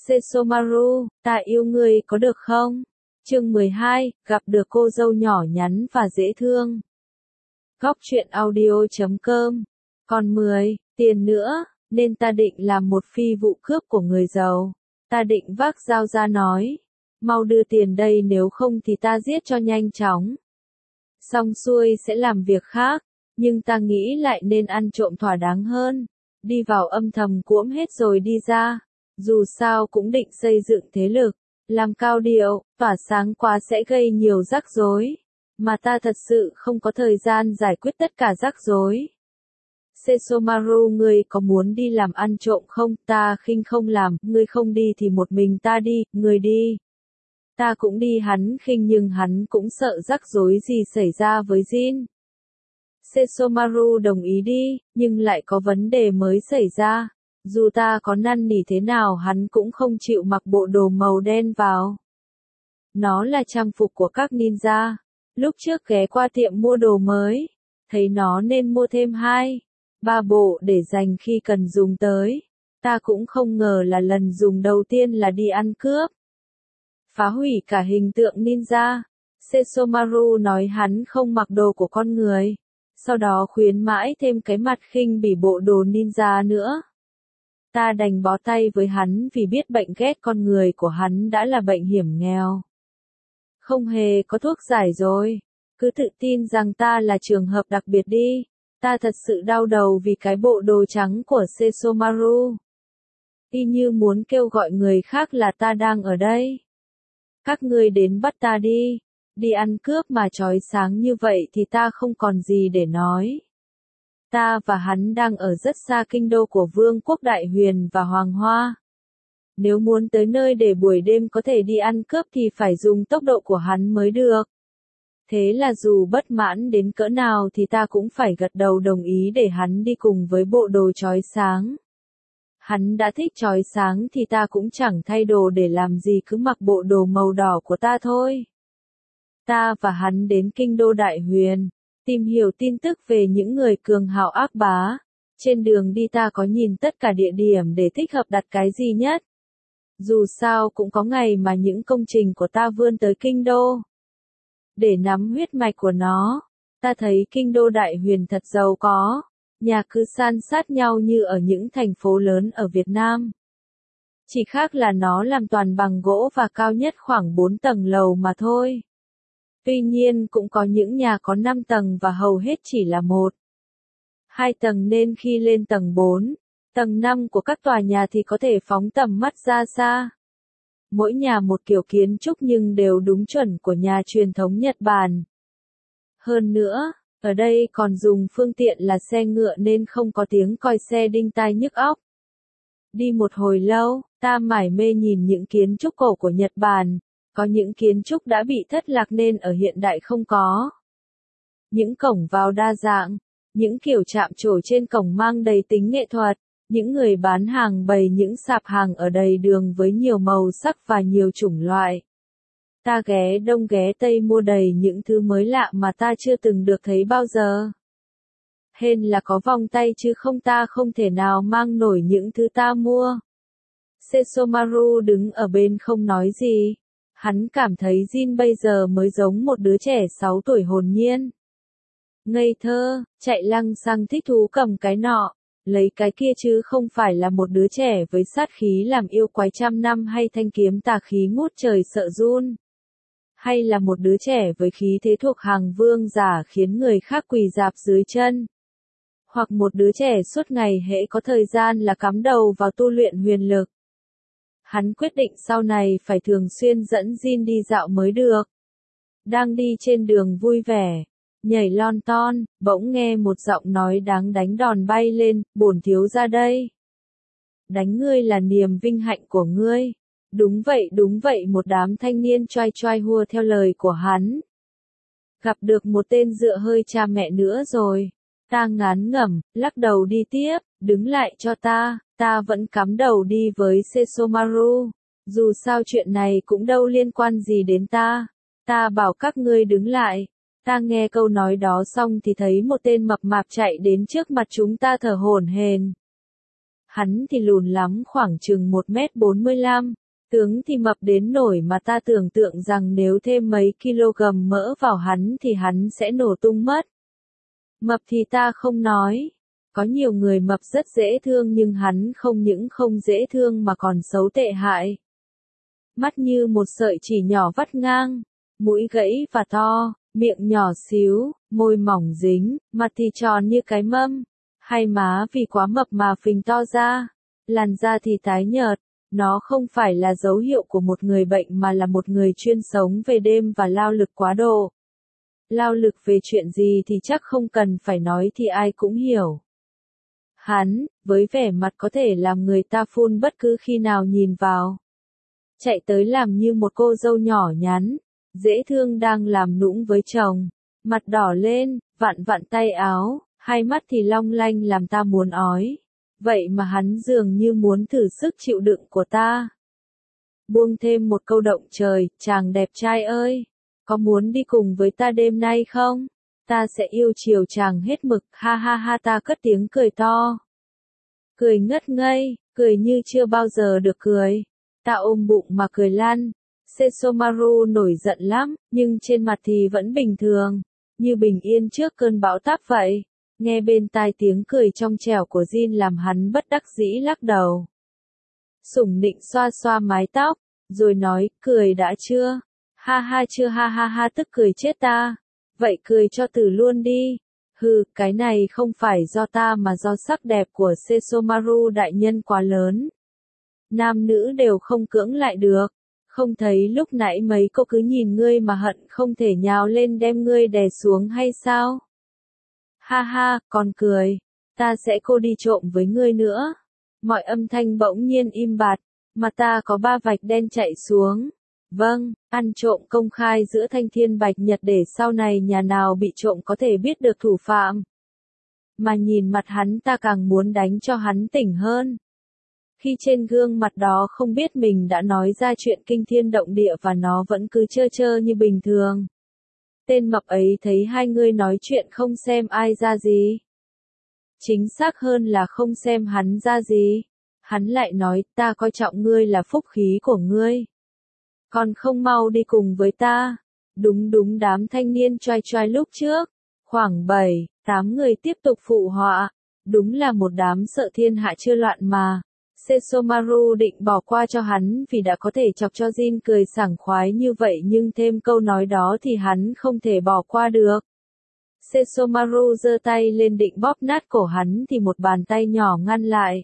Sesomaru, ta yêu ngươi có được không? Chương 12, gặp được cô dâu nhỏ nhắn và dễ thương. Góc truyện audio.com. Còn 10, tiền nữa, nên ta định làm một phi vụ cướp của người giàu. Ta định vác dao ra nói, mau đưa tiền đây nếu không thì ta giết cho nhanh chóng. Xong xuôi sẽ làm việc khác, nhưng ta nghĩ lại nên ăn trộm thỏa đáng hơn. Đi vào âm thầm cuỗm hết rồi đi ra. Dù sao cũng định xây dựng thế lực, làm cao điệu, tỏa sáng quá sẽ gây nhiều rắc rối. Mà ta thật sự không có thời gian giải quyết tất cả rắc rối. Sesomaru, ngươi có muốn đi làm ăn trộm không? Ta khinh không làm, ngươi không đi thì một mình ta đi, ngươi đi. Ta cũng đi, hắn khinh nhưng hắn cũng sợ rắc rối gì xảy ra với Jin. Sesomaru đồng ý đi, nhưng lại có vấn đề mới xảy ra. Dù ta có năn nỉ thế nào hắn cũng không chịu mặc bộ đồ màu đen vào. Nó là trang phục của các ninja. Lúc trước ghé qua tiệm mua đồ mới, thấy nó nên mua thêm 2-3 bộ để dành khi cần dùng tới. Ta cũng không ngờ là lần dùng đầu tiên là đi ăn cướp. Phá hủy cả hình tượng ninja. Sesomaru nói hắn không mặc đồ của con người. Sau đó khuyến mãi thêm cái mặt khinh bỉ bộ đồ ninja nữa. Ta đành bó tay với hắn vì biết bệnh ghét con người của hắn đã là bệnh hiểm nghèo. Không hề có thuốc giải rồi. Cứ tự tin rằng ta là trường hợp đặc biệt đi. Ta thật sự đau đầu vì cái bộ đồ trắng của Sesomaru. Y như muốn kêu gọi người khác là ta đang ở đây. Các ngươi đến bắt ta đi. Đi ăn cướp mà chói sáng như vậy thì ta không còn gì để nói. Ta và hắn đang ở rất xa kinh đô của Vương quốc Đại Huyền và Hoàng Hoa. Nếu muốn tới nơi để buổi đêm có thể đi ăn cướp thì phải dùng tốc độ của hắn mới được. Thế là dù bất mãn đến cỡ nào thì ta cũng phải gật đầu đồng ý để hắn đi cùng với bộ đồ chói sáng. Hắn đã thích chói sáng thì ta cũng chẳng thay đồ để làm gì, cứ mặc bộ đồ màu đỏ của ta thôi. Ta và hắn đến kinh đô Đại Huyền, tìm hiểu tin tức về những người cường hào ác bá. Trên đường đi ta có nhìn tất cả địa điểm để thích hợp đặt cái gì nhất. Dù sao cũng có ngày mà những công trình của ta vươn tới kinh đô. Để nắm huyết mạch của nó, ta thấy kinh đô Đại Huyền thật giàu có. Nhà cứ san sát nhau như ở những thành phố lớn ở Việt Nam. Chỉ khác là nó làm toàn bằng gỗ và cao nhất khoảng 4 tầng lầu mà thôi. Tuy nhiên cũng có những nhà có 5 tầng và hầu hết chỉ là 1-2 tầng, nên khi lên tầng 4, tầng 5 của các tòa nhà thì có thể phóng tầm mắt ra xa. Mỗi nhà một kiểu kiến trúc nhưng đều đúng chuẩn của nhà truyền thống Nhật Bản. Hơn nữa, ở đây còn dùng phương tiện là xe ngựa nên không có tiếng còi xe đinh tai nhức óc. Đi một hồi lâu, ta mải mê nhìn những kiến trúc cổ của Nhật Bản. Có những kiến trúc đã bị thất lạc nên ở hiện đại không có. Những cổng vào đa dạng, những kiểu chạm trổ trên cổng mang đầy tính nghệ thuật, những người bán hàng bày những sạp hàng ở đầy đường với nhiều màu sắc và nhiều chủng loại. Ta ghé đông ghé tây mua đầy những thứ mới lạ mà ta chưa từng được thấy bao giờ. Hên là có vòng tay chứ không ta không thể nào mang nổi những thứ ta mua. Sesomaru đứng ở bên không nói gì. Hắn cảm thấy Jin bây giờ mới giống một đứa trẻ 6 tuổi hồn nhiên. Ngây thơ, chạy lăng xăng thích thú cầm cái nọ, lấy cái kia chứ không phải là một đứa trẻ với sát khí làm yêu quái trăm năm hay thanh kiếm tà khí ngút trời sợ run. Hay là một đứa trẻ với khí thế thuộc hàng vương giả khiến người khác quỳ rạp dưới chân. Hoặc một đứa trẻ suốt ngày hễ có thời gian là cắm đầu vào tu luyện huyền lực. Hắn quyết định sau này phải thường xuyên dẫn Jin đi dạo mới được. Đang đi trên đường vui vẻ, nhảy lon ton, bỗng nghe một giọng nói đáng đánh đòn bay lên, bổn thiếu ra đây. Đánh ngươi là niềm vinh hạnh của ngươi. Đúng vậy, một đám thanh niên choai choai hùa theo lời của hắn. Gặp được một tên dựa hơi cha mẹ nữa rồi. Ta ngán ngẩm, lắc đầu đi tiếp, đứng lại cho ta vẫn cắm đầu đi với Sesomaru. Dù sao chuyện này cũng đâu liên quan gì đến ta. Ta bảo các ngươi đứng lại. Ta nghe câu nói đó xong thì thấy một tên mập mạp chạy đến trước mặt chúng ta thở hổn hển. Hắn thì lùn lắm khoảng chừng 1m45, tướng thì mập đến nổi mà ta tưởng tượng rằng nếu thêm mấy kg mỡ vào hắn thì hắn sẽ nổ tung mất. Mập thì ta không nói. Có nhiều người mập rất dễ thương nhưng hắn không những không dễ thương mà còn xấu tệ hại. Mắt như một sợi chỉ nhỏ vắt ngang, mũi gãy và to, miệng nhỏ xíu, môi mỏng dính, mặt thì tròn như cái mâm, hai má vì quá mập mà phình to ra, làn da thì tái nhợt. Nó không phải là dấu hiệu của một người bệnh mà là một người chuyên sống về đêm và lao lực quá độ. Lao lực về chuyện gì thì chắc không cần phải nói thì ai cũng hiểu. Hắn, với vẻ mặt có thể làm người ta phun bất cứ khi nào nhìn vào, chạy tới làm như một cô dâu nhỏ nhắn, dễ thương đang làm nũng với chồng, mặt đỏ lên, vặn vặn tay áo, hai mắt thì long lanh làm ta muốn ói. Vậy mà hắn dường như muốn thử sức chịu đựng của ta. Buông thêm một câu động trời, chàng đẹp trai ơi, có muốn đi cùng với ta đêm nay không? Ta sẽ yêu chiều chàng hết mực, ha ha ha ta cất tiếng cười to. Cười ngất ngây, cười như chưa bao giờ được cười. Ta ôm bụng mà cười lan. Sesomaru nổi giận lắm, nhưng trên mặt thì vẫn bình thường, như bình yên trước cơn bão táp vậy. Nghe bên tai tiếng cười trong trẻo của Jin làm hắn bất đắc dĩ lắc đầu. Sủng nịnh xoa xoa mái tóc, rồi nói, cười đã chưa? Ha ha chưa ha ha ha tức cười chết ta. Vậy cười cho tử luôn đi. Hừ, cái này không phải do ta mà do sắc đẹp của Sesomaru đại nhân quá lớn. Nam nữ đều không cưỡng lại được. Không thấy lúc nãy mấy cô cứ nhìn ngươi mà hận không thể nhào lên đem ngươi đè xuống hay sao? Ha ha, còn cười, ta sẽ cô đi trộm với ngươi nữa. Mọi âm thanh bỗng nhiên im bặt, mà ta có 3 vạch đen chạy xuống. Vâng, ăn trộm công khai giữa Thanh Thiên Bạch Nhật để sau này nhà nào bị trộm có thể biết được thủ phạm. Mà nhìn mặt hắn ta càng muốn đánh cho hắn tỉnh hơn. Khi trên gương mặt đó không biết mình đã nói ra chuyện kinh thiên động địa và nó vẫn cứ trơ trơ như bình thường. Tên mập ấy thấy hai người nói chuyện không xem ai ra gì. Chính xác hơn là không xem hắn ra gì. Hắn lại nói, ta coi trọng ngươi là phúc khí của ngươi. Còn không mau đi cùng với ta. Đúng đúng đám thanh niên choai choai lúc trước. Khoảng 7, 8 người tiếp tục phụ họa. Đúng là một đám sợ thiên hạ chưa loạn mà. Sesomaru định bỏ qua cho hắn vì đã có thể chọc cho Jin cười sảng khoái như vậy nhưng thêm câu nói đó thì hắn không thể bỏ qua được. Sesomaru giơ tay lên định bóp nát cổ hắn thì một bàn tay nhỏ ngăn lại.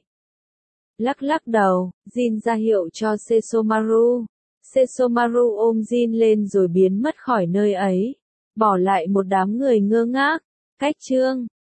Lắc lắc đầu, Jin ra hiệu cho Sesomaru. Sesomaru ôm Jin lên rồi biến mất khỏi nơi ấy, bỏ lại một đám người ngơ ngác. Cách chương